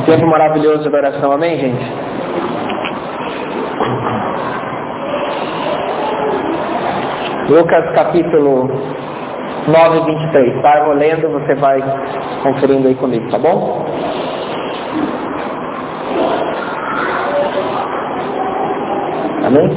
Tempo maravilhoso de adoração, amém, gente? Lucas capítulo 9, 23, tá? Eu vou lendo, você vai conferindo aí comigo, tá bom? Amém?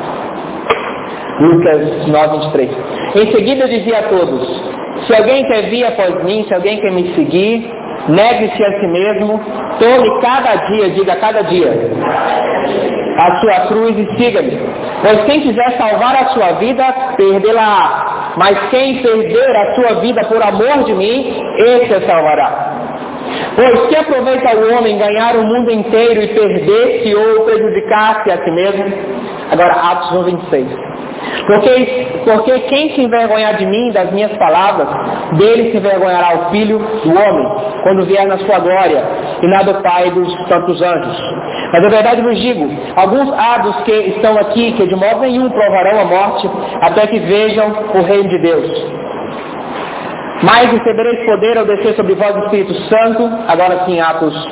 Lucas 9, 23. Em seguida eu dizia a todos: se alguém quer vir após mim, se alguém quer me seguir, negue-se a si mesmo, tome cada dia, diga cada dia, a sua cruz e siga-me. Pois quem quiser salvar a sua vida, perdê-la-á. Mas quem perder a sua vida por amor de mim, esse a salvará. Pois que aproveita o homem ganhar o mundo inteiro e perder-se ou prejudicar-se a si mesmo? Agora, Atos 1, 26. Porque quem se envergonhar de mim, das minhas palavras, dele se envergonhará o Filho do Homem, quando vier na sua glória, e na do Pai dos santos anjos. Mas a verdade vos digo, alguns há dos que estão aqui, que de modo nenhum provarão a morte, até que vejam o reino de Deus. Mas recebereis poder ao descer sobre vós o Espírito Santo, agora sim,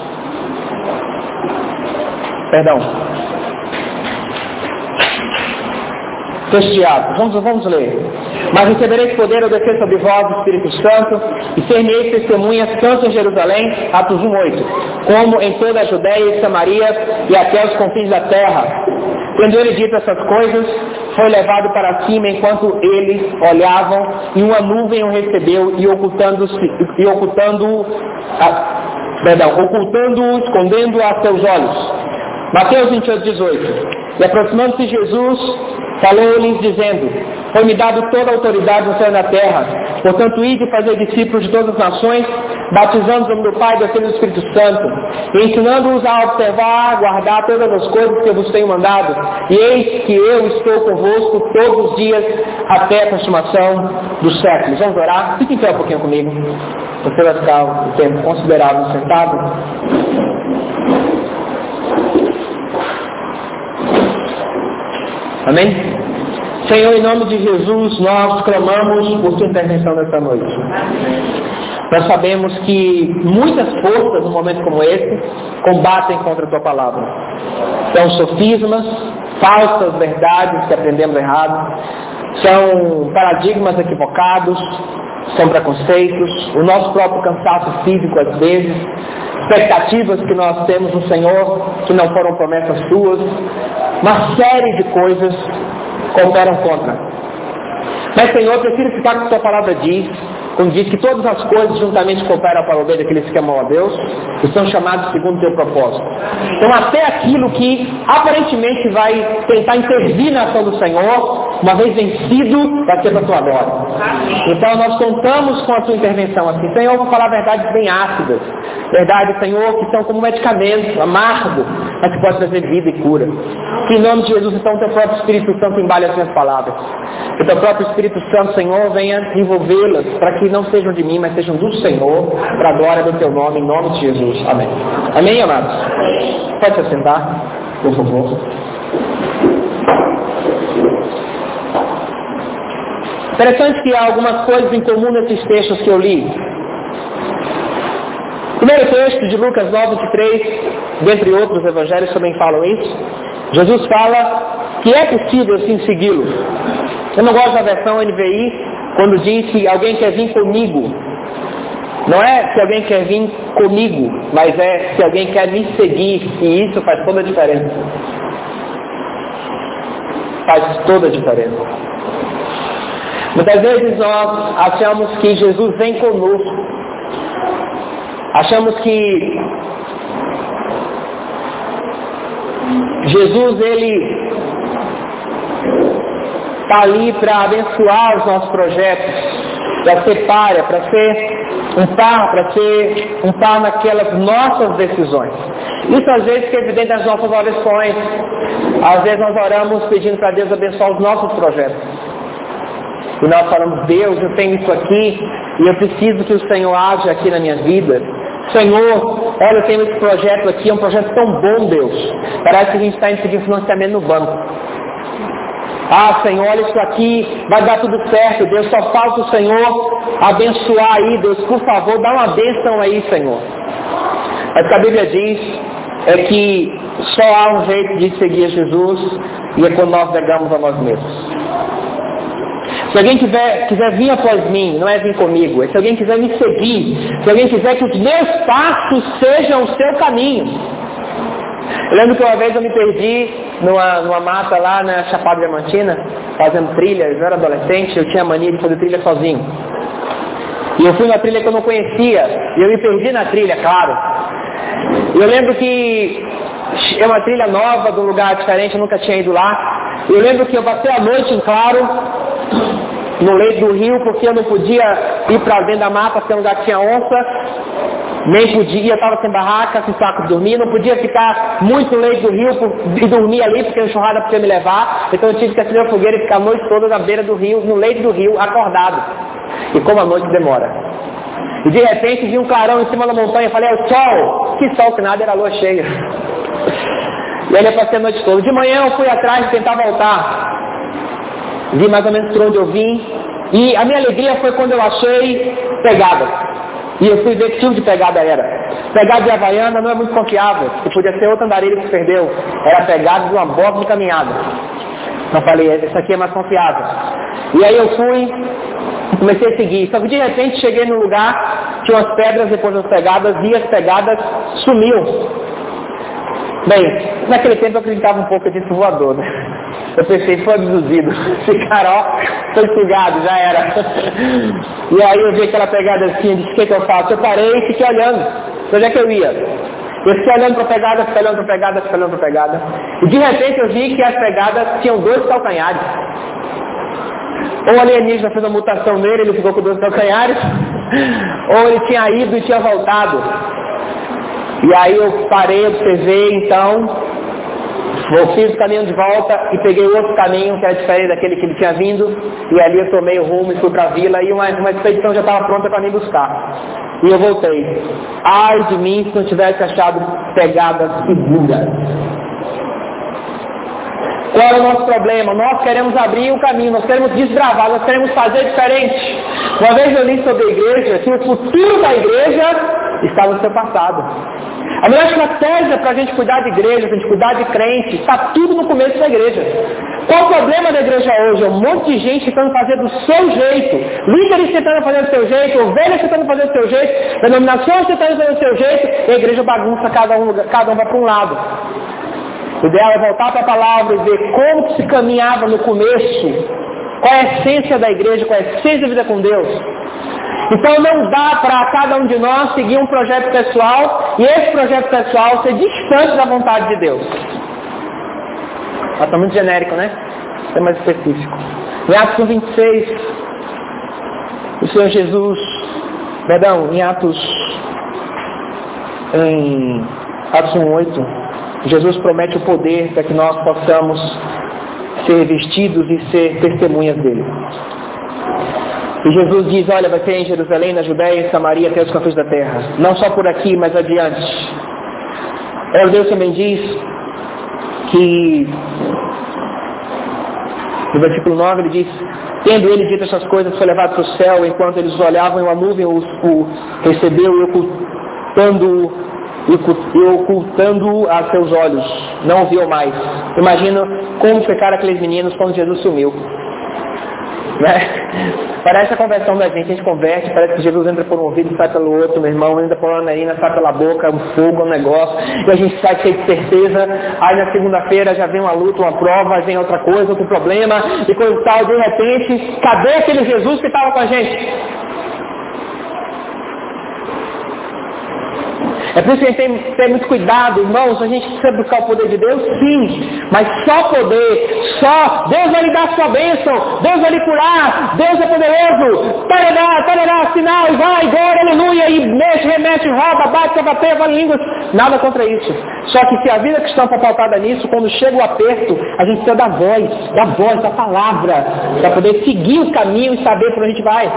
Texto de Atos, vamos ler. Mas recebereis poder ao descer sobre vós o Espírito Santo, e ser-me-eis testemunhas tanto em Jerusalém, Atos 1:8, como em toda a Judeia e Samaria e até os confins da terra. Tendo ele dito essas coisas, foi levado para cima enquanto eles olhavam, e uma nuvem o recebeu, escondendo a seus olhos. Mateus 28:18. E aproximando-se Jesus, falou-lhes dizendo: foi-me dado toda a autoridade no céu e na terra. Portanto, ide e fazei discípulos de todas as nações, batizando-os no nome do Pai, do Filho e do Espírito Santo, e ensinando-os a observar, a guardar todas as coisas que eu vos tenho mandado. E eis que eu estou convosco todos os dias, até a consumação dos séculos. Vamos orar? Fique em pé um pouquinho comigo. Você vai ficar um tempo considerável sentado. Amém? Senhor, em nome de Jesus, nós clamamos por tua intervenção nesta noite. Nós sabemos que muitas forças, num momento como esse, combatem contra a tua palavra. São sofismas, falsas verdades que aprendemos errado, são paradigmas equivocados, são preconceitos, o nosso próprio cansaço físico às vezes, expectativas que nós temos no Senhor que não foram promessas tuas, uma série de coisas cooperam contra. Mas, Senhor, eu prefiro ficar com o que a tua palavra diz, quando diz que todas as coisas juntamente cooperam para o bem daqueles que amam a Deus e são chamados segundo o teu propósito. Então, até aquilo que aparentemente vai tentar intervir na ação do Senhor, uma vez vencido, vai ser para a tua glória. Então, nós contamos com a tua intervenção assim. Senhor, eu vou falar verdades bem ácidas, verdades, Senhor, que são como medicamento, amargo, mas que pode trazer vida e cura. Que em nome de Jesus, então, o teu próprio Espírito Santo embale as minhas palavras. Que o teu próprio Espírito Santo, Senhor, venha envolvê-las, para que não sejam de mim, mas sejam do Senhor, para a glória do teu nome, em nome de Jesus. Amém. Amém, amados? Pode se assentar, por favor. Interessante que há algumas coisas em comum nesses textos que eu li. Primeiro texto de Lucas 9, 23, dentre outros evangelhos também falam isso. Jesus fala que é possível sim segui-lo. Eu não gosto da versão NVI, quando diz que alguém quer vir comigo. Não é se alguém quer vir comigo, mas é se alguém quer me seguir, e isso faz toda a diferença. Faz toda a diferença. Muitas vezes nós achamos que Jesus vem conosco. Achamos que Jesus, ele está ali para abençoar os nossos projetos, para ser párea, para ser um par naquelas nossas decisões. Isso às vezes é evidente nas nossas orações. Às vezes nós oramos pedindo para Deus abençoar os nossos projetos. E nós falamos: Deus, eu tenho isso aqui e eu preciso que o Senhor haja aqui na minha vida. Senhor, olha, eu tenho esse projeto aqui, é um projeto tão bom, Deus. Parece que a gente está indo pedir financiamento no banco. Ah, Senhor, olha isso aqui, vai dar tudo certo, Deus, só falta o Senhor abençoar aí, Deus, por favor, dá uma bênção aí, Senhor. Mas o que a Bíblia diz é que só há um jeito de seguir Jesus, e é quando nós negamos a nós mesmos. Se alguém quiser vir após mim, não é vir comigo, é se alguém quiser me seguir, se alguém quiser que os meus passos sejam o seu caminho. Eu lembro que uma vez eu me perdi numa mata lá na Chapada Diamantina, fazendo trilha. Eu era adolescente, eu tinha mania de fazer trilha sozinho. E eu fui numa trilha que eu não conhecia, e eu me perdi na trilha, claro. E eu lembro que é uma trilha nova, de um lugar diferente, eu nunca tinha ido lá. Eu lembro que eu passei a noite em claro, no leito do rio, porque eu não podia ir para dentro da mata, porque é um lugar que tinha onça, nem podia, estava sem barraca, sem saco de dormir, não podia ficar muito no leito do rio e dormir ali, porque a enxurrada podia me levar, então eu tive que acender a fogueira e ficar a noite toda na beira do rio, no leito do rio, acordado. E como a noite demora. E de repente vi um clarão em cima da montanha, falei, é o sol! Que sol que nada, era a lua cheia. E aí eu passei a noite toda. De manhã eu fui atrás tentar voltar. Vi mais ou menos por onde eu vim. E a minha alegria foi quando eu achei pegada. E eu fui ver que tipo de pegada era. Pegada de Havaiana não é muito confiável, que podia ser outro andarilho que se perdeu. Era pegada de uma bota de caminhada. Então eu falei, essa aqui é mais confiável. E aí eu fui, comecei a seguir. Só que de repente cheguei no lugar, tinha umas pedras depois das pegadas, vi as pegadas, sumiu. Bem, naquele tempo eu acreditava um pouco disso voador, né? Eu pensei, foi abduzido. Esse cara, ó, foi sugado, já era. E aí eu vi aquela pegada assim, disse, o que eu faço? Eu parei e fiquei olhando. Onde é que eu ia? Eu fiquei olhando para pegada, fiquei olhando para pegada, fiquei olhando para pegada. E de repente eu vi que as pegadas tinham 2 calcanhares. Ou o alienígena fez uma mutação nele, ele ficou com 2 calcanhares, ou ele tinha ido e tinha voltado. E aí eu parei, observei, então, eu fiz o caminho de volta e peguei outro caminho que era diferente daquele que ele tinha vindo, e ali eu tomei o rumo e fui para a vila, e uma expedição já estava pronta para me buscar. E eu voltei. Ai de mim se não tivesse achado pegadas seguras. Qual é o nosso problema? Nós queremos abrir o caminho, nós queremos desbravar, nós queremos fazer diferente. Uma vez eu li sobre a igreja, que o futuro da igreja está no seu passado. A melhor estratégia para a gente cuidar de igreja, para a gente cuidar de crente, está tudo no começo da igreja. Qual o problema da igreja hoje? É um monte de gente tentando fazer do seu jeito, líderes tentando fazer do seu jeito, ovelhas tentando fazer do seu jeito, denominações tentando fazer do seu jeito, e a igreja bagunça, cada um vai para um lado. O ideal é voltar para a palavra e ver como se caminhava no começo, qual é a essência da igreja, qual é a essência da vida com Deus. Então não dá para cada um de nós seguir um projeto pessoal e esse projeto pessoal ser distante da vontade de Deus. Está muito genérico, né? Isso é mais específico. Em Atos 1:26, o Senhor Jesus, em Atos 1:8, Jesus promete o poder para que nós possamos ser vestidos e ser testemunhas dele. E Jesus diz, olha, vai ser em Jerusalém, na Judéia, em Samaria, até os confins da terra. Não só por aqui, mas adiante. Deus também diz que, no versículo 9, ele diz, tendo ele dito essas coisas, foi levado para o céu, enquanto eles olhavam, uma nuvem o recebeu e ocultando a seus olhos, não o viu mais. Imagina como ficaram aqueles meninos quando Jesus sumiu. Né? Parece a conversão da gente, a gente converte, parece que Jesus entra por um ouvido e sai pelo outro, meu irmão, entra por uma narina, sai pela boca, um fogo, um negócio, e a gente sai cheio de certeza, aí na segunda-feira já vem uma luta, uma prova, vem outra coisa, outro problema, e coisa tal, de repente, cadê aquele Jesus que estava com a gente? É por isso que a gente tem que ter muito cuidado, irmãos. A gente precisa buscar o poder de Deus, sim. Mas só poder, Deus vai lhe dar a sua bênção, Deus vai lhe curar, Deus é poderoso. Tarará, sinal, vai, glória, aleluia, e mexe, remete, rouba, bate, sapateia, vale línguas. Nada contra isso. Só que se a vida cristã for pautada nisso, quando chega o aperto, a gente precisa da voz, da palavra, para poder seguir o caminho e saber para onde a gente vai.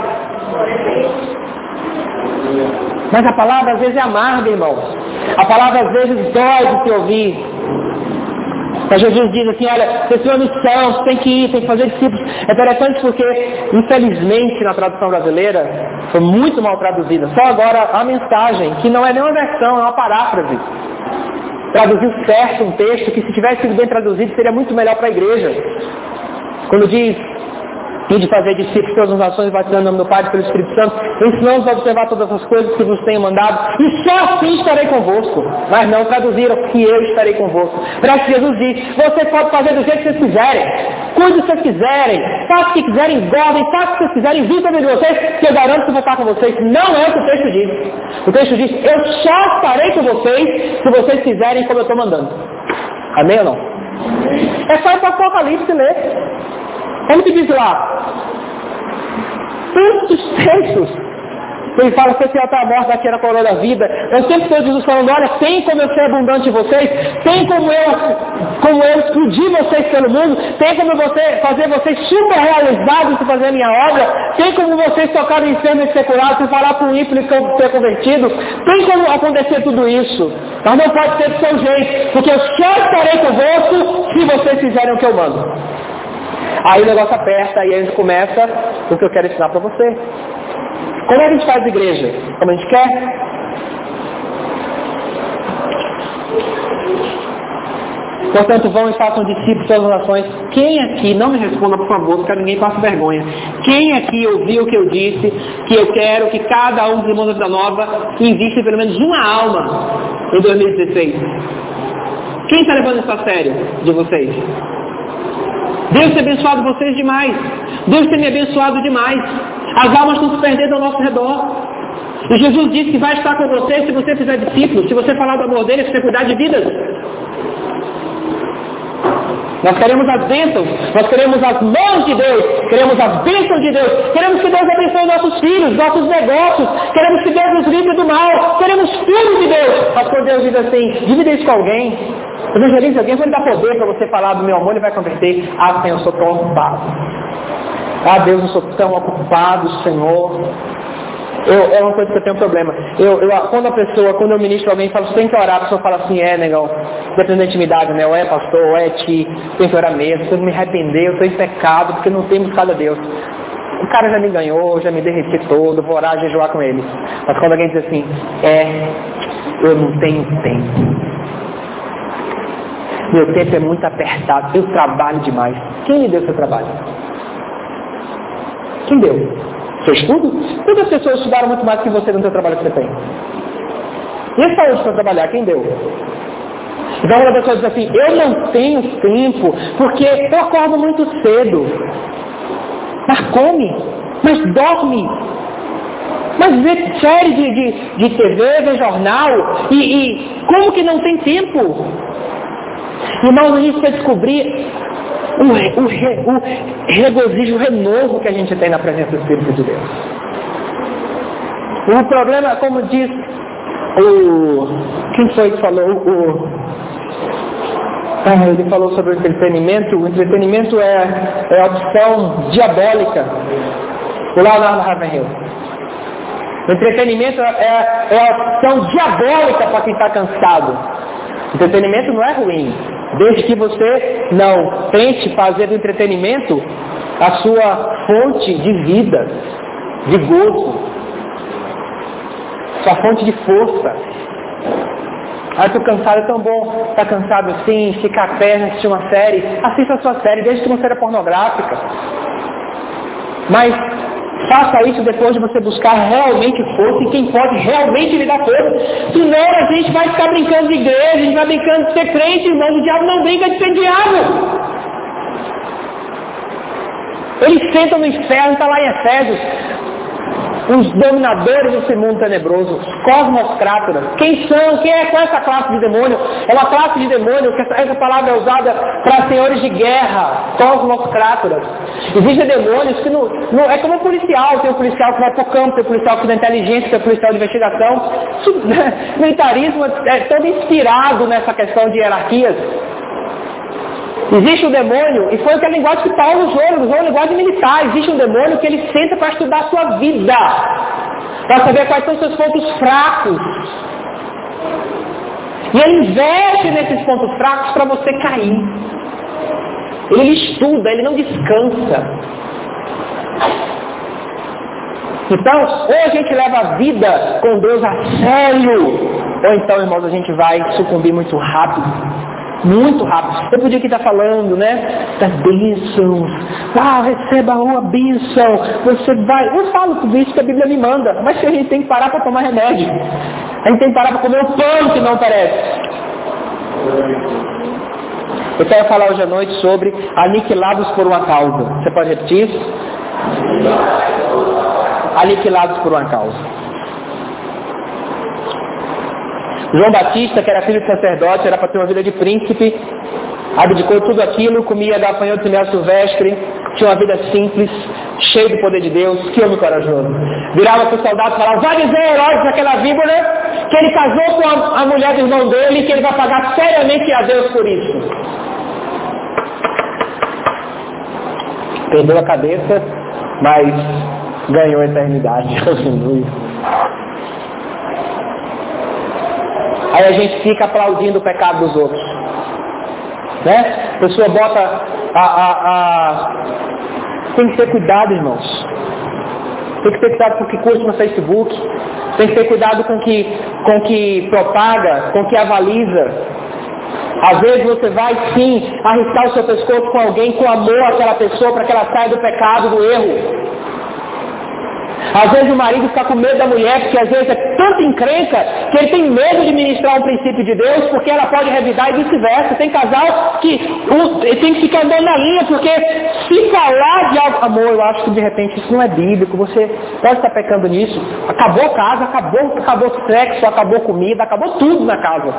Mas a palavra às vezes é amarga, irmãos. A palavra às vezes dói de se ouvir. Mas Jesus diz assim, olha, vocês têm uma missão, você tem que ir, tem que fazer discípulos. É interessante porque, infelizmente, na tradução brasileira, foi muito mal traduzida. Só agora a mensagem, que não é nem uma versão, é uma paráfrase. Traduziu certo um texto que, se tivesse sido bem traduzido, seria muito melhor para a igreja. Quando diz, e de fazer discípulos de todas as nações, batizando em nome do Pai e pelo Espírito Santo, ensinando-os a observar todas as coisas que vos tenho mandado, e só assim estarei convosco. Mas não traduziram que eu estarei convosco. Parece que Jesus diz, vocês podem fazer do jeito que vocês quiserem, cuide do que vocês quiserem, façam o que quiserem, engordem, façam o que vocês quiserem, vivam de vocês, que eu garanto que vou estar com vocês. Não é o que o texto diz. O texto diz, eu só estarei com vocês se vocês fizerem como eu estou mandando. Amém ou não? É só ir para o Apocalipse ler. Como que diz lá? Tantos textos. Ele fala que esse até a morte daqui era a coroa da vida. Eu sempre estou Jesus falando, olha, tem como eu ser abundante em vocês, tem como eu explodir vocês pelo mundo, tem como fazer vocês super realizados se fazer a minha obra, tem como vocês tocarem enfermos e ser curados, se falar com o ímpio e ser convertido, tem como acontecer tudo isso. Mas não pode ser do seu jeito, porque eu só estarei convosco se vocês fizerem o que eu mando. Aí o negócio aperta e a gente começa o que eu quero ensinar para você. Como a gente faz igreja? Como a gente quer? Portanto, vão e façam discípulos de todas as nações. Quem aqui, não me responda por favor, não quero ninguém passe vergonha. Quem aqui ouviu o que eu disse, que eu quero que cada um dos irmãos da Vida Nova invista pelo menos uma alma em 2016? Quem está levando isso a sério de vocês? Deus tem abençoado vocês demais. Deus tem me abençoado demais. As almas estão se perdendo ao nosso redor. E Jesus disse que vai estar com você se você fizer discípulos, se você falar do amor dele, se você cuidar de vidas. Nós queremos as bênçãos, nós queremos as mãos de Deus, queremos as bênçãos de Deus, queremos que Deus abençoe nossos filhos, nossos negócios, queremos que Deus nos livre do mal, queremos tudo de Deus. Mas quando Deus diz assim, divida isso com alguém, evangelize alguém, vou lhe dar poder para você falar do meu amor, ele vai converter. Ah, Senhor, eu sou tão ocupado. Ah, Deus, eu sou tão ocupado, Senhor. É uma coisa que eu tenho problema. Quando eu ministro alguém e falo, você tem que orar, a pessoa fala assim, negão, depende da intimidade, né? Ou é pastor, ou é ti, tem que orar mesmo, preciso me arrepender, eu estou em pecado, porque não tenho buscado a Deus. O cara já me ganhou, já me derreti todo, vou orar, jejuar com ele. Mas quando alguém diz assim, eu não tenho tempo. Meu tempo é muito apertado, eu trabalho demais. Quem lhe deu seu trabalho? Quem deu? Seu estudo? Muitas pessoas estudaram muito mais que você no seu trabalho que você tem. E a saúde para trabalhar? Quem deu? Então uma pessoa diz assim, eu não tenho tempo, porque eu acordo muito cedo. Mas come, mas dorme, mas vê série de TV, vê jornal, e como que não tem tempo? Irmãos, a gente vai descobrir o regozijo, o renovo que a gente tem na presença do Espírito de Deus. O problema, como diz quem foi que falou? Ele falou sobre o entretenimento. O entretenimento é a opção diabólica. O Leonardo Ravenhill. O entretenimento é a opção diabólica para quem está cansado. O entretenimento não é ruim, desde que você não tente fazer do entretenimento a sua fonte de vida, de gozo, sua fonte de força. Estou cansado, é tão bom estar cansado assim, ficar a pé, assistir uma série. Assista a sua série, desde que não seja pornográfica. Mas faça isso depois de você buscar realmente força e quem pode realmente lhe dar força. Senão a gente vai ficar brincando de igreja, a gente vai brincando de ser crente, irmão. O diabo não brinca de ser diabo. Eles sentam no inferno, está lá em Efésios, os dominadores desse mundo tenebroso, cosmocrátoras. Quem são? Qual é essa classe de demônio? É uma classe de demônio, que essa palavra é usada para senhores de guerra, cosmocrátoras. Existem demônios que não é como um policial, tem um policial que vai para o campo, tem um policial que da inteligência, tem um policial de investigação. O militarismo é todo inspirado nessa questão de hierarquias. Existe um demônio, e foi aquela linguagem que Paulo usou a linguagem militar. Existe um demônio que ele senta para estudar a sua vida, para saber quais são os seus pontos fracos. E ele investe nesses pontos fracos para você cair. Ele estuda, ele não descansa. Então, ou a gente leva a vida com Deus a sério, ou então, irmãos, a gente vai sucumbir muito rápido. Muito rápido. Eu podia aqui estar falando, né, das bênçãos. Receba uma bênção. Você vai... Eu falo tudo isso que a Bíblia me manda, mas que a gente tem que parar para tomar remédio. A gente tem que parar para comer o pão que não perece. Eu quero falar hoje à noite sobre aniquilados por uma causa. Você pode repetir isso? Aniquilados por uma causa. João Batista, que era filho de sacerdote, era para ter uma vida de príncipe, abdicou tudo aquilo, comia gafanhoto e mel silvestre, tinha uma vida simples, cheio do poder de Deus. Que homem corajoso. Virava para os soldados e falava: vai dizer a Herodes, aquela víbora, que ele casou com a mulher do irmão dele e que ele vai pagar seriamente a Deus por isso. Perdeu a cabeça, mas ganhou a eternidade. Aí a gente fica aplaudindo o pecado dos outros, né? A pessoa bota tem que ter cuidado, irmãos. Tem que ter cuidado com o que curte no Facebook. Tem que ter cuidado com o que propaga, com o que avaliza. Às vezes você vai sim arriscar o seu pescoço com alguém, com amor àquela pessoa, para que ela saia do pecado, do erro. Às vezes o marido fica com medo da mulher, porque às vezes é tanta encrenca que ele tem medo de ministrar um princípio de Deus, porque ela pode revidar e vice-versa. Tem casal que tem que ficar andando na linha, porque se falar de algo... Amor, eu acho que de repente isso não é bíblico, você pode estar pecando nisso. Acabou a casa, acabou sexo, acabou comida, acabou tudo na casa.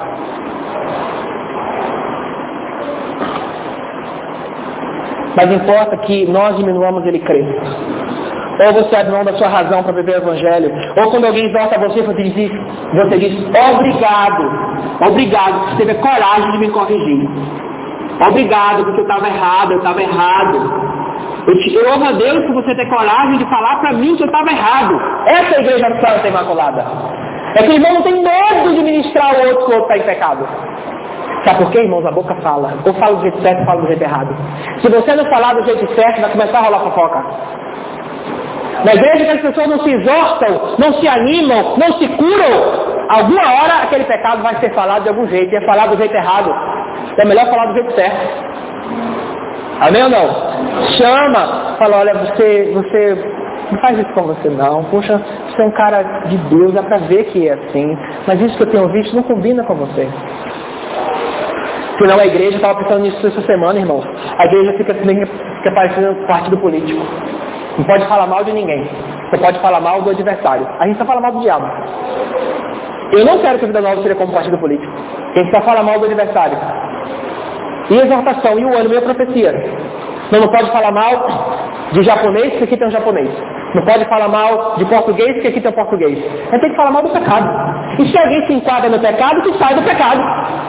Mas importa que nós diminuamos e ele cresça. Ou você abre mão da sua razão para viver o Evangelho. Ou quando alguém exorta você, você diz: obrigado, que você teve coragem de me corrigir. Obrigado, porque eu estava errado. Eu louvo a Deus por você ter coragem de falar para mim que eu estava errado. Essa é a igreja santa imaculada. É que o irmão não tem medo de ministrar o outro que o outro está em pecado. Sabe por quê, irmãos? A boca fala. Ou fala do jeito certo ou fala do jeito errado. Se você não falar do jeito certo, vai começar a rolar fofoca. Na igreja que as pessoas não se exortam, não se animam, não se curam, alguma hora aquele pecado vai ser falado de algum jeito, e é falado do jeito errado. É melhor falar do jeito certo. Amém ou não? Chama, fala: olha, você não faz isso com você não. Poxa, você é um cara de Deus, dá pra ver que é assim. Mas isso que eu tenho visto não combina com você. Senão a igreja, estava pensando nisso essa semana, irmãos. A igreja fica parecendo partido político. Não pode falar mal de ninguém. Você pode falar mal do adversário. A gente só fala mal do diabo. Eu não quero que a Vida Nova seja como partido político. A gente só fala mal do adversário. E exortação, e o ânimo, e a profecia. Não pode falar mal de japonês, porque aqui tem um japonês. Não pode falar mal de português, porque aqui tem um português. A gente tem que falar mal do pecado. E se alguém se enquadra no pecado, que sai do pecado.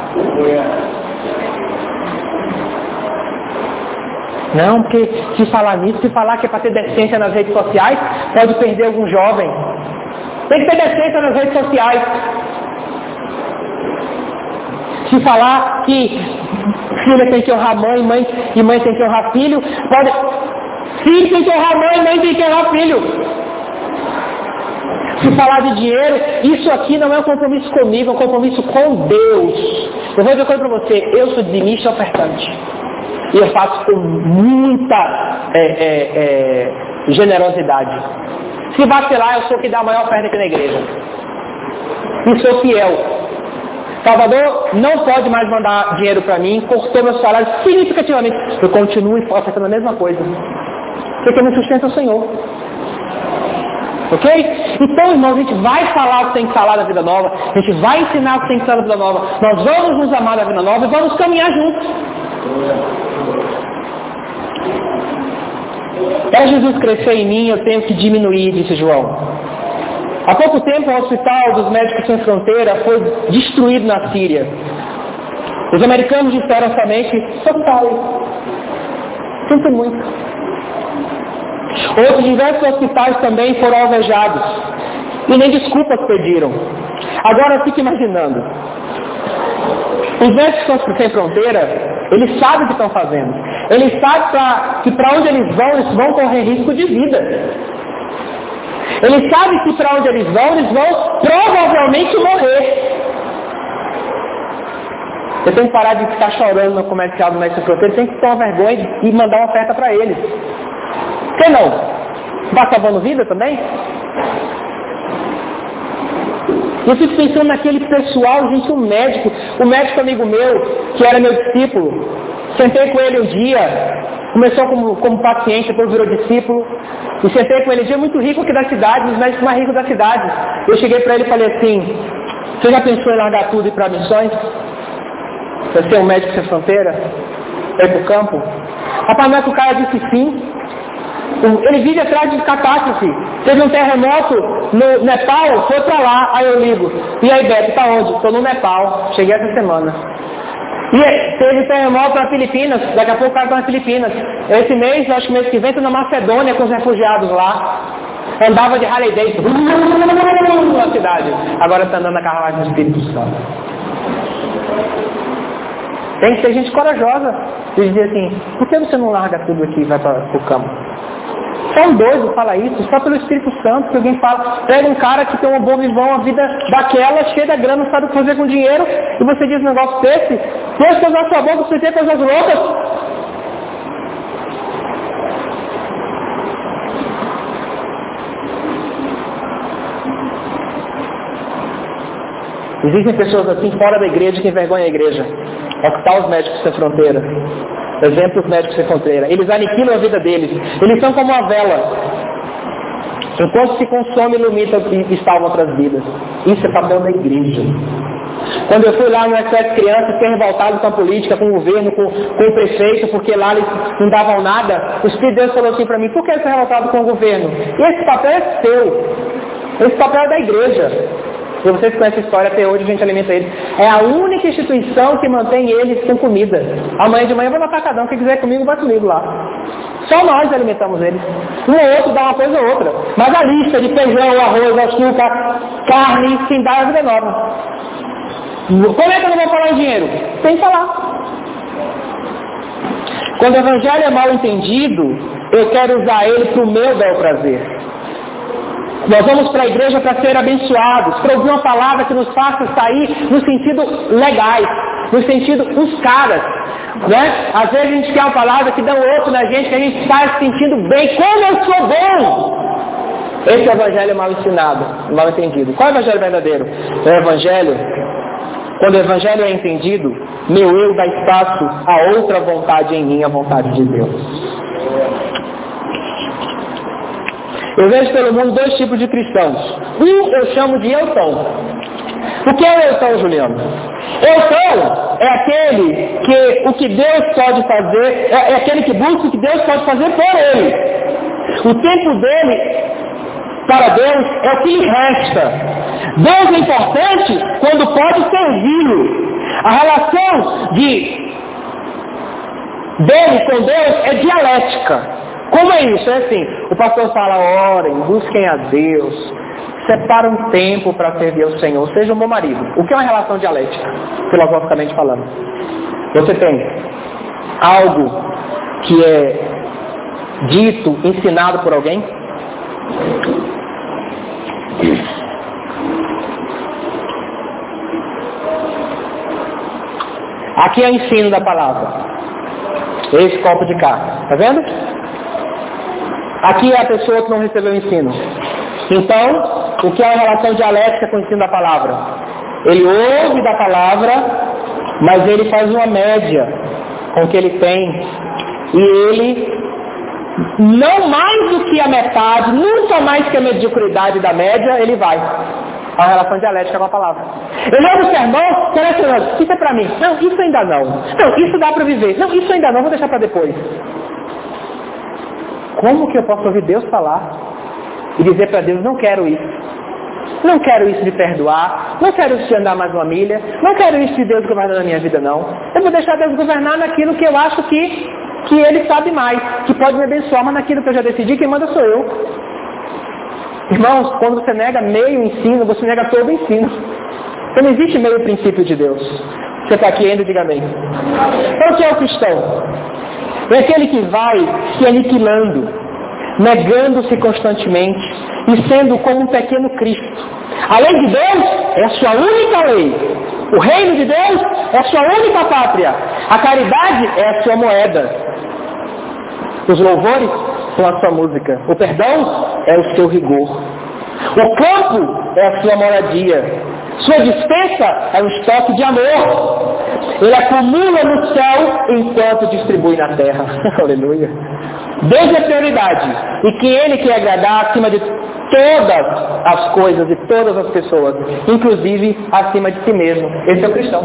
Não, porque se falar nisso, se falar que é para ter decência nas redes sociais, pode perder algum jovem. Tem que ter decência nas redes sociais. Se falar que filho tem que honrar mãe e mãe tem que honrar filho, filho tem que honrar mãe tem que honrar filho. Se falar de dinheiro, isso aqui não é um compromisso comigo, é um compromisso com Deus. Eu vou dizer uma coisa para você: eu sou dizimista e ofertante. E eu faço com muita generosidade. Se vacilar, eu sou que dá a maior oferta aqui na igreja. E sou fiel. Salvador não pode mais mandar dinheiro para mim, cortou meu salário significativamente. Eu continuo ofertando a mesma coisa. Porque me sustenta o Senhor. Ok? Então, irmãos, a gente vai falar o que tem que falar da vida nova. A gente vai ensinar o que tem que falar da vida nova. Nós vamos nos amar da vida nova e vamos caminhar juntos. Para Jesus crescer em mim, eu tenho que diminuir, disse João. Há pouco tempo, o Hospital dos Médicos Sem Fronteira foi destruído na Síria. Os americanos disseram somente: sorry. Sinto muito. Outros diversos hospitais também foram alvejados. E nem desculpas pediram. Agora fique imaginando. Os Médicos Sem Fronteira, eles sabem o que estão fazendo. Eles sabem que para onde eles vão correr risco de vida. Eles sabem que para onde eles vão provavelmente morrer. Você tem que parar de ficar chorando no comercial do Médicos Sem Fronteira, tem que tomar vergonha e mandar uma oferta para eles. Por que não? Está salvando vida também? Eu fico pensando naquele pessoal, gente, um médico amigo meu, que era meu discípulo. Sentei com ele um dia, começou como paciente, depois virou discípulo. E sentei com ele um dia muito rico aqui da cidade, um dos médicos mais ricos da cidade. Eu cheguei para ele e falei assim, você já pensou em largar tudo e ir para missões? Para ser um médico sem fronteira? Para ir para o campo? Rapaz, mas o cara disse sim. Ele vive atrás de catástrofe. Teve um terremoto no Nepal, foi pra lá, aí eu ligo. E aí, Beto, tá onde? Estou no Nepal, cheguei essa semana. E teve terremoto nas Filipinas, daqui a pouco o cara está nas Filipinas. Esse mês, acho que mês que vem, estou na Macedônia com os refugiados lá. Andava de Harley Davidson na cidade. Agora está andando na carruagem do Espírito Santo. Tem que ser gente corajosa. E dizer assim, por que você não larga tudo aqui e vai para o campo? Só um doido fala isso, só pelo Espírito Santo, que alguém fala, pega um cara que tem uma boa visão, uma vida daquela, cheia da grana, não sabe o que fazer com dinheiro, e você diz um negócio desse, Deus fez a sua boca, você tem coisas loucas. Existem pessoas assim fora da igreja que envergonham a igreja. É o que está os Médicos Sem Fronteira. Exemplos Médicos Sem Fronteira. Eles aniquilam a vida deles. Eles são como uma vela. Enquanto se consome, ilumina e salva outras vidas. Isso é papel da igreja. Quando eu fui lá no SOS Crianças, fiquei revoltado com a política, com o governo, com o prefeito, porque lá eles não davam nada. O Espírito de Deus falou assim para mim, por que você é revoltado com o governo? E esse papel é seu. Esse papel é da igreja. E vocês conhecem a história, até hoje a gente alimenta eles. É a única instituição que mantém eles com comida. Amanhã de manhã eu vou no atacadão, quem quiser comigo, vai comigo lá. Só nós alimentamos eles. Um ou outro dá uma coisa ou outra. Mas a lista de feijão, arroz, açúcar, carne, quem dá é a vida nova. Como é que eu não vou falar em dinheiro? Tem que falar. Quando o evangelho é mal entendido, eu quero usar ele para o meu bel prazer. Nós vamos para a igreja para ser abençoados, para ouvir uma palavra que nos faça sair no sentido legais, no sentido uns caras, né? Às vezes a gente quer uma palavra que dá um outro na gente, que a gente está se sentindo bem, como eu sou bom! Esse é o evangelho mal ensinado, mal entendido. Qual é o evangelho verdadeiro? É o evangelho, quando o evangelho é entendido, meu eu dá espaço a outra vontade em mim, a vontade de Deus. Eu vejo pelo mundo dois tipos de cristãos. Um eu chamo de eutão. O que é o eutão, Juliano? Eutão é aquele que o que Deus pode fazer, é aquele que busca o que Deus pode fazer por ele. O tempo dele para Deus é o que lhe resta. Deus é importante quando pode servi-lo. A relação dele com Deus é dialética. Como é isso? É assim, o pastor fala, orem, busquem a Deus, separa um tempo para servir ao Senhor, seja um bom marido. O que é uma relação dialética, filosoficamente falando? Você tem algo que é dito, ensinado por alguém? Aqui é o ensino da palavra. Esse copo de cá, tá vendo? Aqui é a pessoa que não recebeu o ensino. Então, o que é a relação dialética com o ensino da palavra? Ele ouve da palavra, mas ele faz uma média com o que ele tem. E ele, não mais do que a metade, nunca mais que a mediocridade da média, ele vai. A relação dialética com a palavra. Ele ouve o sermão, selecionando, isso é para mim. Não, isso ainda não. Não, isso dá para viver. Não, isso ainda não, vou deixar para depois. Como que eu posso ouvir Deus falar e dizer para Deus, não quero isso. Não quero isso de perdoar, não quero isso de andar mais uma milha, não quero isso de Deus governar na minha vida não. Eu vou deixar Deus governar naquilo que eu acho que Ele sabe mais, que pode me abençoar, mas naquilo que eu já decidi, quem manda sou eu. Irmãos, quando você nega meio ensino, você nega todo o ensino. Então não existe meio princípio de Deus. Você está aqui ainda, diga amém. Então, o que é o cristão? É aquele que vai se aniquilando, negando-se constantemente e sendo como um pequeno Cristo. A lei de Deus é a sua única lei. O reino de Deus é a sua única pátria. A caridade é a sua moeda. Os louvores são a sua música. O perdão é o seu rigor. O campo é a sua moradia. Sua dispensa é um estoque de amor. Ele acumula no céu enquanto distribui na terra. Aleluia. Deus é prioridade. E que Ele quer agradar acima de todas as coisas e todas as pessoas. Inclusive acima de si mesmo. Esse é o cristão.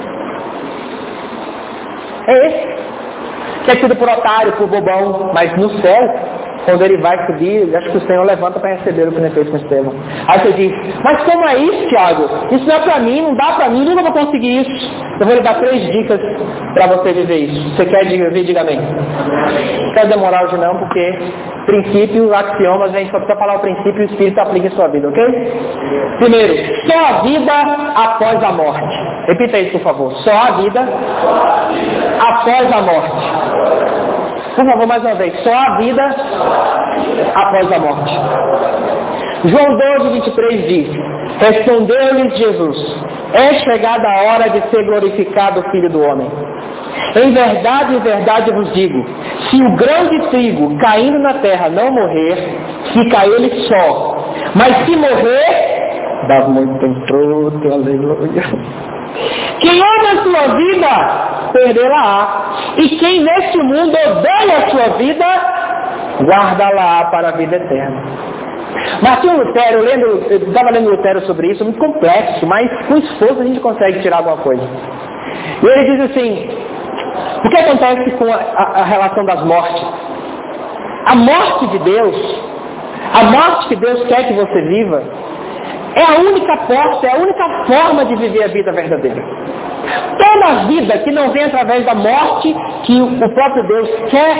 É esse. Que é tido por otário, por bobão. Mas no céu, quando ele vai subir, acho que o Senhor levanta para receber o que ele fez com Estevão. Aí você diz, mas como é isso, Tiago? Isso não é para mim, não dá para mim, nunca vou conseguir isso. Eu vou lhe dar 3 dicas para você viver isso. Você quer viver? Diga amém. Não quero demorar hoje não, porque princípios, axiomas, a gente só precisa falar o princípio e o Espírito aplica em sua vida, ok? Primeiro, só a vida após a morte. Repita isso, por favor. Só a vida após a morte. Por favor, mais uma vez. Só a vida após a morte. João 12, 23 diz: respondeu-lhes Jesus: é chegada a hora de ser glorificado o Filho do Homem. Em verdade vos digo, se o grão de trigo caindo na terra não morrer, fica ele só. Mas se morrer, dá muito fruto, aleluia. Quem ama a sua vida, perdê-la-á. E quem neste mundo odeia a sua vida, guarda-la para a vida eterna. Martinho Lutero, eu estava lendo Lutero sobre isso, muito complexo, mas com esforço a gente consegue tirar alguma coisa. E ele diz assim, o que acontece com a relação das mortes? A morte de Deus, a morte que Deus quer que você viva, é a única porta, é a única forma de viver a vida verdadeira. Toda a vida que não vem através da morte que o próprio Deus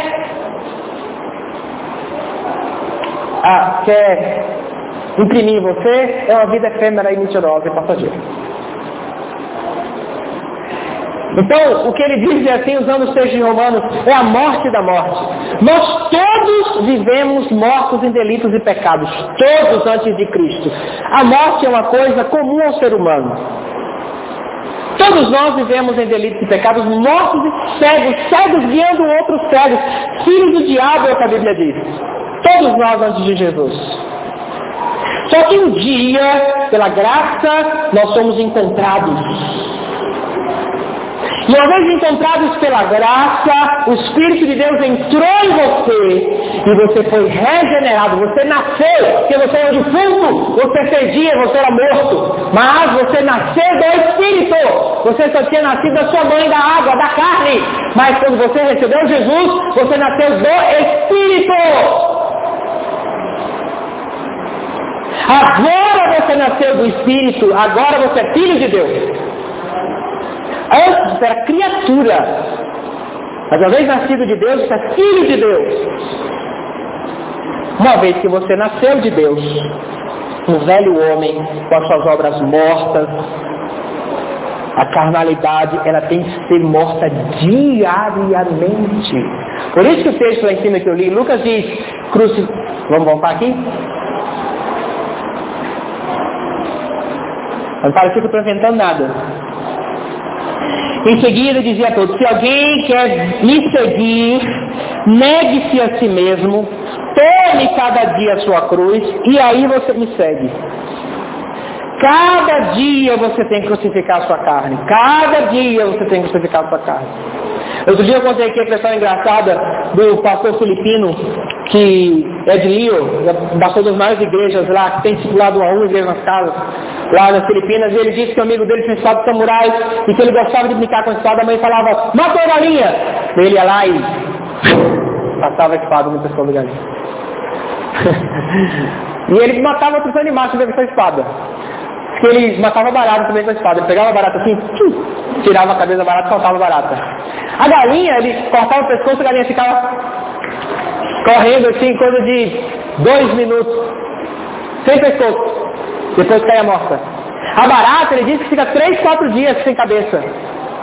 quer imprimir em você, é uma vida efêmera e mentirosa e passageira. Então, o que ele diz é assim, usando os textos de Romanos, é a morte da morte. Nós todos vivemos mortos em delitos e pecados, todos antes de Cristo. A morte é uma coisa comum ao ser humano. Todos nós vivemos em delitos e pecados, mortos e cegos guiando outros cegos, filhos do diabo, é o que a Bíblia diz. Todos nós antes de Jesus. Só que um dia, pela graça, nós somos encontrados. E uma vez encontrados pela graça, o Espírito de Deus entrou em você e você foi regenerado, você nasceu, porque você era defunto, você perdia, você era morto, mas você nasceu do Espírito, você só tinha nascido da sua mãe, da água, da carne, mas quando você recebeu Jesus, você nasceu do Espírito. Agora você nasceu do Espírito, agora você é filho de Deus. Antes você era criatura, mas uma vez nascido de Deus, você é filho de Deus. Uma vez que você nasceu de Deus, um velho homem com as suas obras mortas, a carnalidade, ela tem que ser morta diariamente. Por isso que o texto lá em cima que eu li, Lucas diz, vamos voltar aqui? Não parece que eu estou inventando nada. Em seguida dizia a todos, se alguém quer me seguir, negue-se a si mesmo, tome cada dia a sua cruz, e aí você me segue. Cada dia você tem que crucificar a sua carne. Cada dia você tem que crucificar a sua carne. Outro dia eu contei aqui a questão engraçada do pastor filipino, que é de Lio, pastor das maiores igrejas lá, que tem discipulado uma igreja nas casas, lá nas Filipinas, e ele disse que o amigo dele tinha uma espada de samurai, e que ele gostava de brincar com a espada, a mãe falava, matou a galinha! Ele ia lá e passava a espada no pescoço da galinha. E ele matava outros animais também com a espada. Que ele matava barata também com a espada. Ele pegava a barata assim, tirava a cabeça da barata e soltava a barata. A galinha, ele cortava o pescoço, a galinha ficava correndo assim, coisa de 2 minutos, sem pescoço. Depois caía morta. A barata, ele disse que fica 3, 4 dias sem cabeça.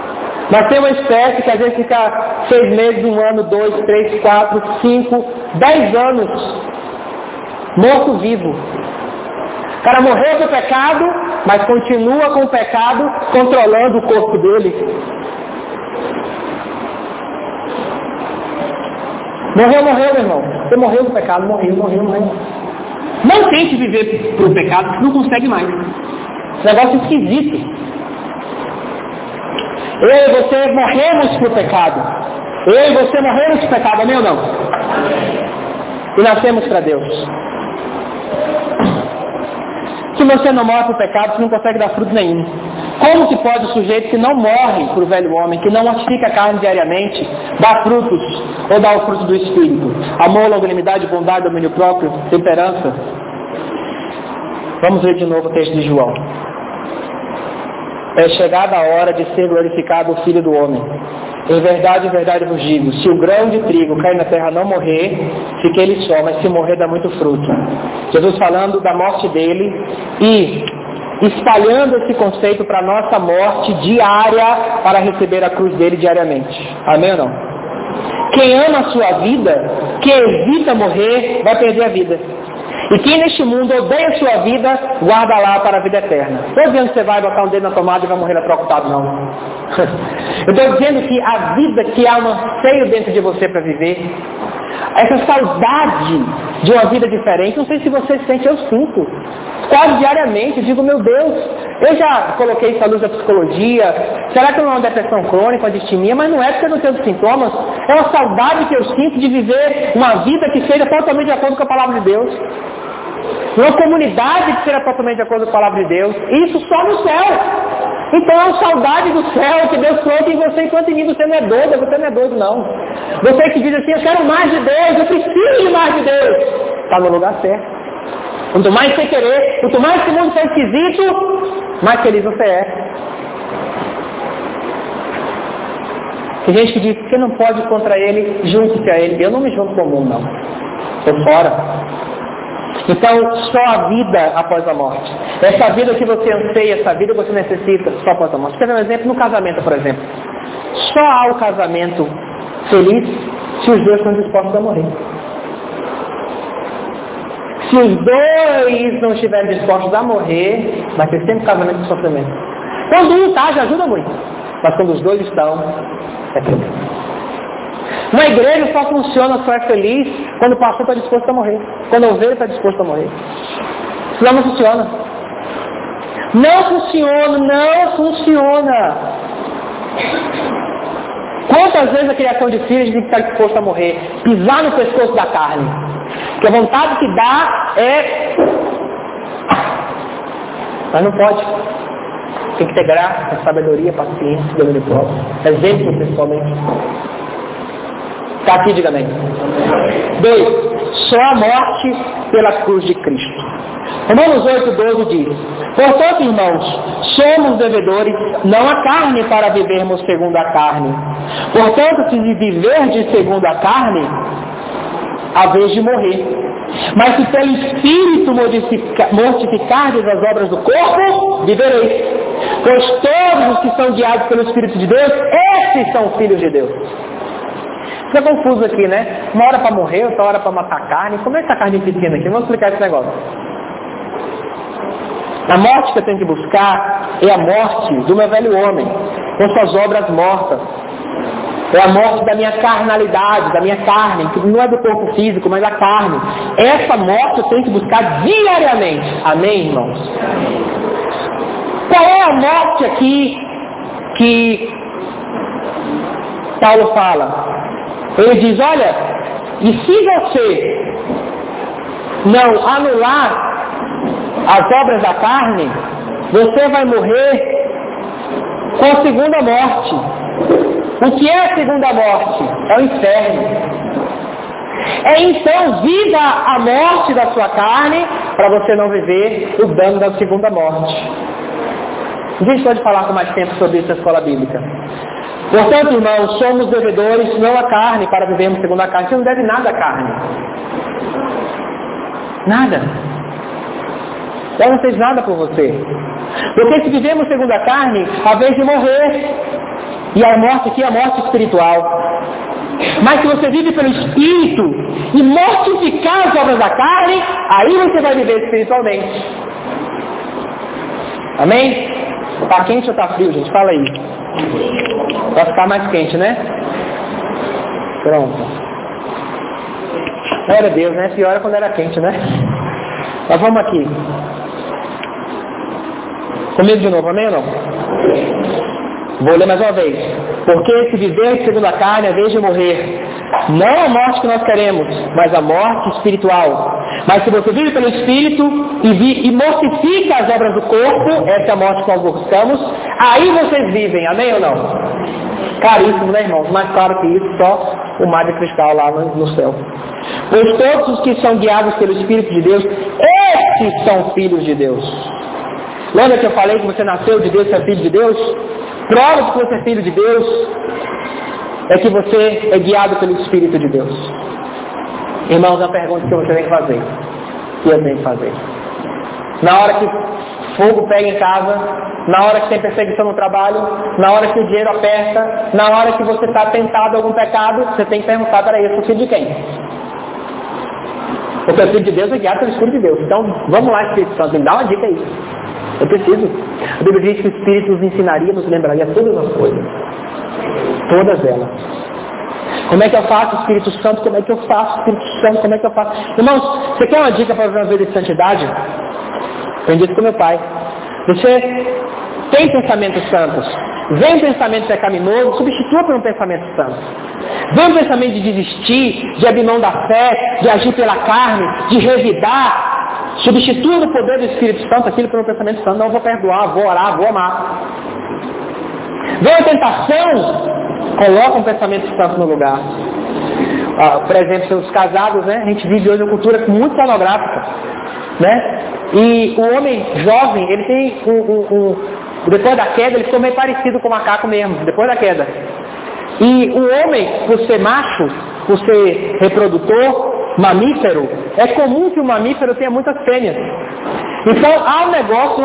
Mas tem uma espécie que às vezes fica 6 meses, 1 ano, 2, 3, 4, 5, 10 anos morto-vivo. O cara morreu com o pecado, mas continua com o pecado controlando o corpo dele. Morreu, meu irmão. Você morreu com o pecado, morreu. Não tente viver pro pecado, porque não consegue mais. Esse negócio esquisito. Eu e você morremos pro pecado. Eu e você morremos pro pecado, amém ou não? E nascemos para Deus. Se você não morre pro pecado, você não consegue dar fruto nenhum. Como que pode o sujeito que não morre pro velho homem, que não mortifica a carne diariamente, dar frutos, ou dar o fruto do Espírito? Amor, longanimidade, bondade, domínio próprio, temperança. Vamos ler de novo o texto de João. É chegada a hora de ser glorificado o Filho do Homem. Em verdade vos digo, se o grão de trigo cair na terra não morrer, fica ele só, mas se morrer dá muito fruto. Jesus falando da morte dele e espalhando esse conceito para a nossa morte diária para receber a cruz dele diariamente. Amém ou não? Quem ama a sua vida, que evita morrer, vai perder a vida. E quem neste mundo odeia a sua vida, guarda lá para a vida eterna. Estou dizendo que você vai botar um dedo na tomada e vai morrer eletrocutado, não. Eu estou dizendo que a vida que há um anseio dentro de você para viver, essa saudade de uma vida diferente, não sei se você sente, eu sinto. Quase diariamente, eu digo, meu Deus, eu já coloquei isso à luz da psicologia, será que não é uma depressão crônica, uma distimia? Mas não é porque eu não tenho sintomas, é uma saudade que eu sinto de viver uma vida que seja totalmente de acordo com a palavra de Deus. Uma comunidade que seja totalmente de acordo com a palavra de Deus. Isso só no céu. Então é uma saudade do céu que Deus planta em você, enquanto em mim você não é doido, você não é doido não. Você que diz assim, eu quero mais de Deus, eu preciso de mais de Deus. Está no lugar certo. Quanto mais você querer, quanto mais esse mundo for esquisito, mais feliz você é. Tem gente que diz que você não pode ir contra ele, junte-se a ele. Eu não me junto com o mundo, não. Estou fora. Então, só a vida após a morte. Essa vida que você anseia, essa vida que você necessita, só após a morte. Quer ver um exemplo? No casamento, por exemplo. Só há o casamento feliz se os dois estão dispostos a morrer. Se os dois não estiverem dispostos a morrer, vai ter sempre casamento de sofrimento. Quando um está, já ajuda muito. Mas quando os dois estão, é problema. Uma igreja só funciona, só é feliz quando o pastor está disposto a morrer. Quando a ovelha está disposto a morrer. Senão não funciona. Não funciona. Quantas vezes a criação de filhos tem que estar disposto a morrer? Pisar no pescoço da carne. Porque a vontade que dá é... Mas não pode. Tem que ter graça, sabedoria, paciência, domínio próprio. Exemplo pessoalmente. Está aqui, diga amém. 2. Só a morte pela cruz de Cristo. Romanos 8:12 diz: portanto, irmãos, somos devedores, não a carne para vivermos segundo a carne. Portanto, se viverdes segundo a carne, a vez de morrer. Mas se pelo Espírito mortificardes as obras do corpo, vivereis. Pois todos os que são guiados pelo Espírito de Deus, esses são filhos de Deus. Fica confuso aqui, né? Uma hora para morrer, outra hora para matar carne. Como é que essa carne pequena aqui? Vamos explicar esse negócio. A morte que eu tenho que buscar é a morte do meu velho homem, com suas obras mortas. É a morte da minha carnalidade, da minha carne, que não é do corpo físico, mas da carne. Essa morte eu tenho que buscar diariamente. Amém, irmãos? Qual é a morte aqui que Paulo fala? Ele diz, olha, e se você não anular as obras da carne, você vai morrer com a segunda morte. O que é a segunda morte? É o inferno. É então viva a morte da sua carne para você não viver o dano da segunda morte. A gente pode falar com mais tempo sobre isso na escola bíblica. Portanto, irmãos, somos devedores não a carne para vivermos segundo a carne. Você não deve nada à carne. Nada. Ela não fez nada por você. Porque se vivemos segundo a carne, a vez de morrer. E a morte aqui é a morte espiritual. Mas se você vive pelo Espírito e mortificar as obras da carne, aí você vai viver espiritualmente. Amém? Tá quente ou tá frio, gente? Fala aí. Vai ficar mais quente, né? Pronto. Glória a Deus, né? Pior era quando era quente, né? Mas vamos aqui. Comigo de novo, amém ou não? Vou ler mais uma vez. Porque se viver segundo a carne, é vez de morrer. Não a morte que nós queremos, mas a morte espiritual. Mas se você vive pelo Espírito e mortifica as obras do corpo, essa é a morte que nós buscamos, aí vocês vivem, amém ou não? Caríssimo, né, irmãos? Mais claro que isso, só o mar de cristal lá no céu. Pois todos os que são guiados pelo Espírito de Deus, estes são filhos de Deus. Lembra que eu falei que você nasceu de Deus, você é filho de Deus? Prova de que você é filho de Deus é que você é guiado pelo Espírito de Deus. Irmãos, a pergunta que você tem que fazer, que eu tenho que fazer. Na hora que fogo pega em casa, na hora que tem perseguição no trabalho, na hora que o dinheiro aperta, na hora que você está tentado a algum pecado, você tem que perguntar, peraí, eu sou filho de quem? Porque o filho de Deus é guiado pelo Espírito de Deus. Então, vamos lá, Espírito Santo, me dá uma dica aí. Eu preciso. A Bíblia diz que o Espírito nos ensinaria, nos lembraria todas as coisas. Todas elas. Como é que eu faço, Espírito Santo? Como é que eu faço, Espírito Santo? Como é que eu faço? Irmãos, você quer uma dica para viver uma vida de santidade? Aprendi isso com meu pai. Você tem pensamentos santos. Vem um pensamento pecaminoso, substitua por um pensamento santo. Vem um pensamento de desistir, de abrir mão da fé, de agir pela carne, de revidar. Substitua no poder do Espírito Santo aquilo por um pensamento santo. Não, vou perdoar, vou orar, vou amar. Vem a tentação, coloca um pensamento santo no lugar. Por exemplo, os casados, né? A gente vive hoje uma cultura muito pornográfica, né? E o homem jovem, ele tem depois da queda, ele ficou meio parecido com o macaco mesmo, depois da queda. E o homem, por ser macho, por ser reprodutor, mamífero, é comum que o mamífero tenha muitas fêmeas. Então há um negócio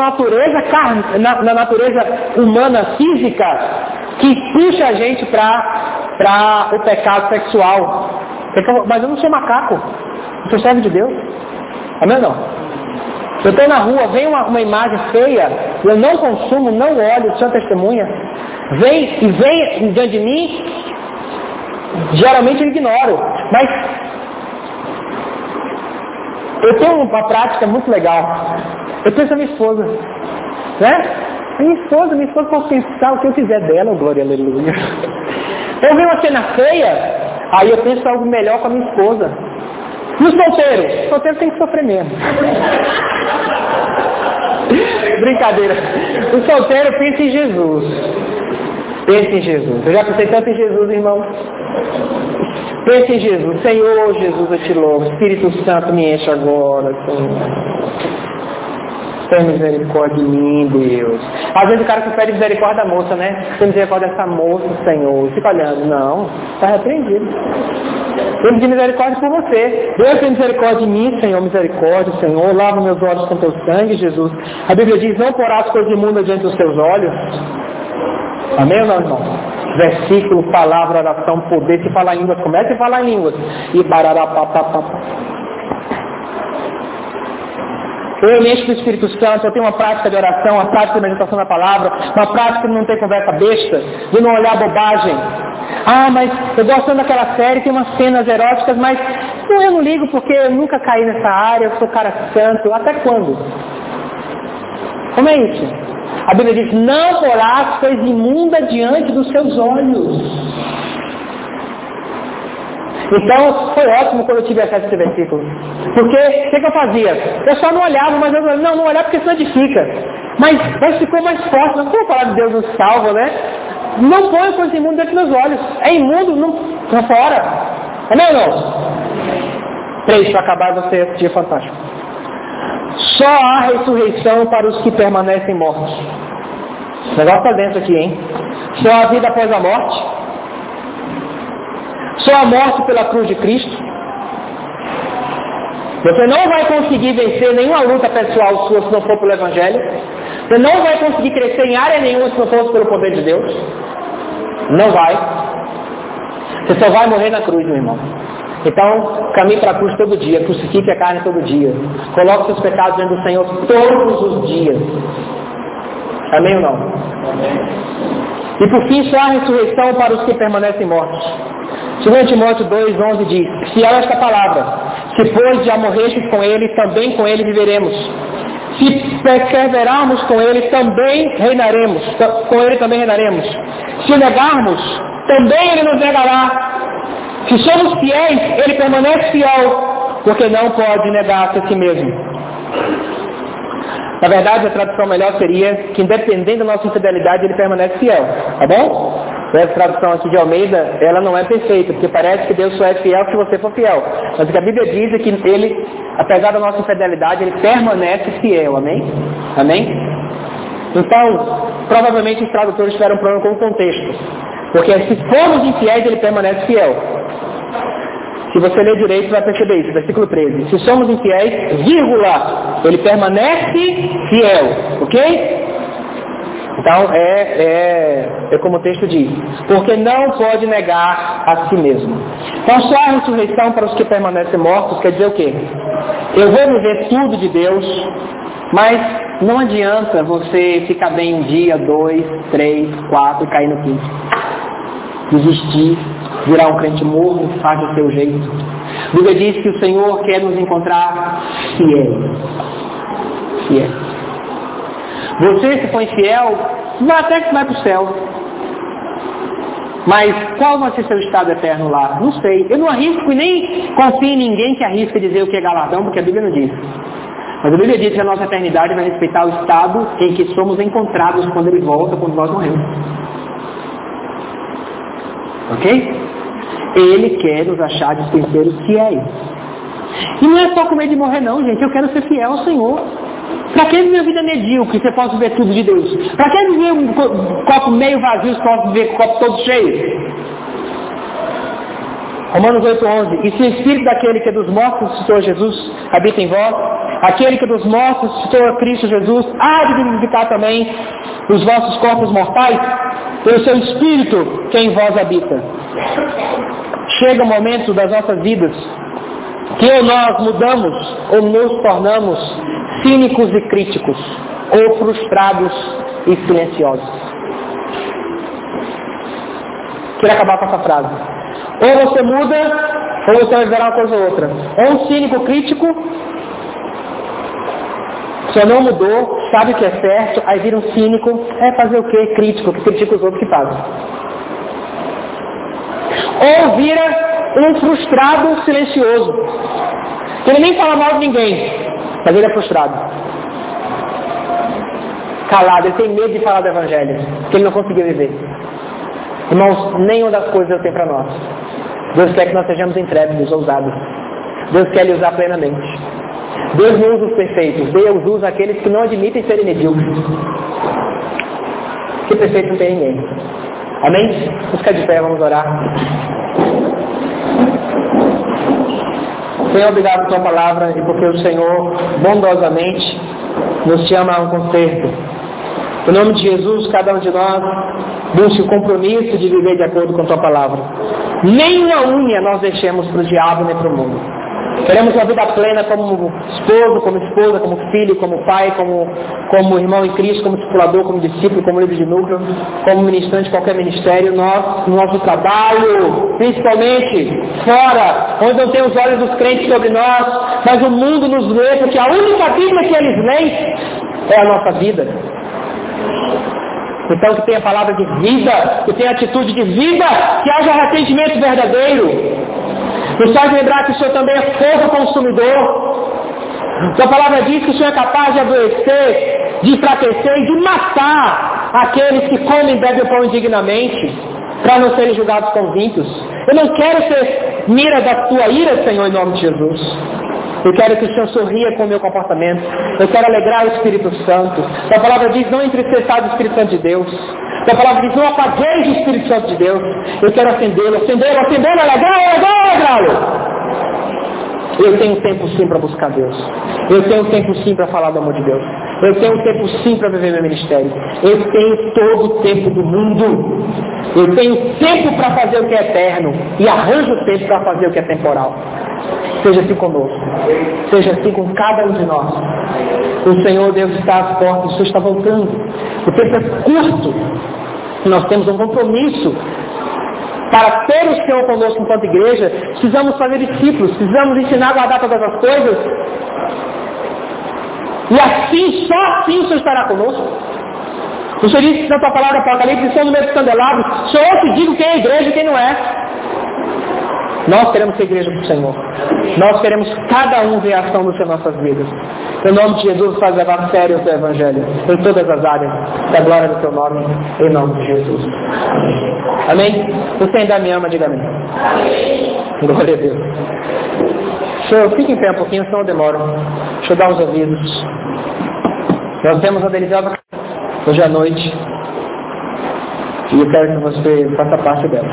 na natureza humana física que puxa a gente para o pecado sexual. Mas eu não sou macaco, eu sou servo de Deus. Amém ou não? Eu estou na rua, vem uma imagem feia, eu não consumo, não olho, sou testemunha. Vem diante de mim, geralmente eu ignoro. Mas eu tenho uma prática muito legal. Eu penso na minha esposa, né? Minha esposa pode pensar o que eu quiser dela, glória, aleluia. Eu vi uma cena feia, aí eu penso algo melhor com a minha esposa. E o solteiro tem que sofrer mesmo. Brincadeira. O solteiro pensa em Jesus. Pensa em Jesus. Eu já pensei tanto em Jesus, irmão. Pensa em Jesus. Senhor Jesus, eu te louvo. Espírito Santo, me enche agora, Senhor. Tem misericórdia de mim, Deus. Às vezes o cara que pede misericórdia da moça, né? Tem misericórdia dessa moça, Senhor. Fica olhando. Não, está repreendido. Eu pedi misericórdia por você. Deus tem misericórdia de mim, Senhor. Misericórdia, Senhor. Lava meus olhos com teu sangue, Jesus. A Bíblia diz, não porás coisas imundas diante dos teus olhos. Amém ou não, irmão? Versículo, palavra, oração, poder. Se falar em línguas, comece a falar em línguas. E bararapapapá. Eu me encho do Espírito Santo, eu tenho uma prática de oração, uma prática de meditação da palavra, uma prática de não ter conversa besta, de não olhar bobagem. Ah, mas eu gosto tanto daquela série, tem umas cenas eróticas, mas eu não ligo porque eu nunca caí nessa área, eu sou cara santo. Até quando? Como é isso? A Bíblia diz, não porás coisa imunda diante dos seus olhos. Então, foi ótimo quando eu tive acesso a esse versículo. Porque, o que eu fazia? Eu só não olhava, mas eu não olhava porque isso edifica. Mas ficou mais forte. Mas como a palavra de Deus nos salva, né? Não põe coisa imunda dentro dos meus olhos. É imundo, não fora. Amém ou não? 3, para acabar você esse dia fantástico. Só há ressurreição para os que permanecem mortos. O negócio está dentro aqui, hein? Só há vida após a morte. Só a morte pela cruz de Cristo. Você não vai conseguir vencer nenhuma luta pessoal sua se não for pelo Evangelho. Você não vai conseguir crescer em área nenhuma se não for pelo poder de Deus. Não vai. Você só vai morrer na cruz, meu irmão. Então, caminhe para a cruz todo dia, crucifique a carne todo dia. Coloque seus pecados diante do Senhor todos os dias. Amém ou não? Amém. E por fim, só há ressurreição para os que permanecem mortos. 2 Timóteo 2,11 diz: fiel esta palavra, se pois já morrestes com ele, também com ele viveremos. Se perseverarmos com ele, também reinaremos. Com ele também reinaremos. Se negarmos, também ele nos negará. Se somos fiéis, ele permanece fiel, porque não pode negar-se a si mesmo. Na verdade, a tradução melhor seria que, independente da nossa infidelidade, ele permanece fiel. Tá bom? Essa tradução aqui de Almeida, ela não é perfeita, porque parece que Deus só é fiel se você for fiel. Mas o que a Bíblia diz é que ele, apesar da nossa infidelidade, ele permanece fiel. Amém? Amém? Então, provavelmente os tradutores tiveram um problema com o contexto. Porque se formos infiéis, ele permanece fiel. Se você ler direito, vai perceber isso. Versículo 13. Se somos infiéis, vírgula, ele permanece fiel. Ok? Então, é como o texto diz. Porque não pode negar a si mesmo. Então, só a ressurreição para os que permanecem mortos quer dizer o quê? Eu vou viver tudo de Deus, mas não adianta você ficar bem um dia, 2, 3, 4 e cair no quinto. Desistir, virar um crente morno, faz do seu jeito. A Bíblia diz que o Senhor quer nos encontrar fiel. Fiel. Você, se for infiel, vai até que vai para o céu. Mas qual vai ser seu estado eterno lá? Não sei. Eu não arrisco e nem confio em ninguém que arrisca dizer o que é galardão, porque a Bíblia não diz. Mas a Bíblia diz que a nossa eternidade vai respeitar o estado em que somos encontrados quando Ele volta, quando nós morremos. Ok? Ele quer nos achar dispenseiros fiéis. E não é só com medo de morrer não, gente. Eu quero ser fiel ao Senhor. Para que viver vida medíocre, você possa ver tudo de Deus? Para que viver um copo meio vazio, você possa viver com o copo todo cheio? Romanos 8,11. E se o Espírito daquele que é dos mortos ressuscitou Jesus habita em vós, aquele que é dos mortos ressuscitou a Cristo Jesus, há de vivificar também os vossos corpos mortais, pelo seu Espírito que em vós habita. Chega o momento das nossas vidas que ou nós mudamos ou nos tornamos cínicos e críticos, ou frustrados e silenciosos. Quero acabar com essa frase. Ou você muda, ou você vai virar uma coisa ou outra. Ou um cínico crítico, só não mudou, sabe o que é certo, aí vira um cínico, fazer o quê? Crítico, que critica os outros que fazem. Ou vira um frustrado silencioso. Ele nem fala mal de ninguém, mas ele é frustrado. Calado, ele tem medo de falar do Evangelho, porque ele não conseguiu viver. Irmãos, nenhuma das coisas eu tenho para nós. Deus quer que nós sejamos intrépidos, ousados. Deus quer lhe usar plenamente. Deus não usa os perfeitos, Deus usa aqueles que não admitem serem medíocres. Que perfeito não tem ninguém. Amém? Vamos ficar de pé, vamos orar. Senhor, obrigado por tua palavra e porque o Senhor bondosamente nos chama a um conserto. Em nome de Jesus, cada um de nós busque o compromisso de viver de acordo com tua palavra. Nem uma unha nós deixemos para o diabo nem para o mundo. Queremos uma vida plena como esposo, como esposa, como filho, como pai, como irmão em Cristo, como discipulador, como discípulo, como líder de núcleo, como ministrante de qualquer ministério. Nós, no nosso trabalho, principalmente fora, onde não tem os olhos dos crentes sobre nós, mas o mundo nos vê, porque a única Bíblia que eles leem é a nossa vida. Então que tenha palavra de vida, que tenha atitude de vida, que haja arrependimento verdadeiro. Nos faz lembrar que o Senhor também é fogo consumidor. A palavra diz que o Senhor é capaz de adoecer, de enfraquecer e de matar aqueles que comem e bebem o pão indignamente, para não serem julgados convictos. Eu não quero ser mira da tua ira, Senhor, em nome de Jesus. Eu quero que o Senhor sorria com o meu comportamento. Eu quero alegrar o Espírito Santo. A palavra diz, não entristeçais o Espírito Santo de Deus. A palavra diz, não apagueis o Espírito Santo de Deus. Eu quero acendê-lo, alegrá-lo. Eu tenho tempo sim para buscar Deus. Eu tenho tempo sim para falar do amor de Deus. Eu tenho tempo sim para viver meu ministério. Eu tenho todo o tempo do mundo. Eu tenho tempo para fazer o que é eterno e arranjo tempo para fazer o que é temporal. Seja assim conosco. Seja assim com cada um de nós. O Senhor Deus está às portas, o Senhor está voltando. O tempo é curto. Nós temos um compromisso. Para ter o Senhor conosco enquanto igreja, precisamos fazer discípulos, precisamos ensinar a guardar todas as coisas. E assim, só assim o Senhor estará conosco. O Senhor disse na tua palavra Apocalipse, estão no meio dos candelabros, sou eu que digo quem é igreja e quem não é. Nós queremos ser igreja do Senhor. Nós queremos cada um ver a ação do Senhor em nossas vidas. Em nome de Jesus, faz levar a sério o teu evangelho em todas as áreas, da glória do teu nome, em nome de Jesus. Amém? Você ainda me ama, diga amém. Amém. Glória a Deus. Senhor, fique em pé um pouquinho, senão eu demoro. Deixa eu dar os ouvidos. Nós temos a deliciosa hoje à noite. E eu quero que você faça parte dela.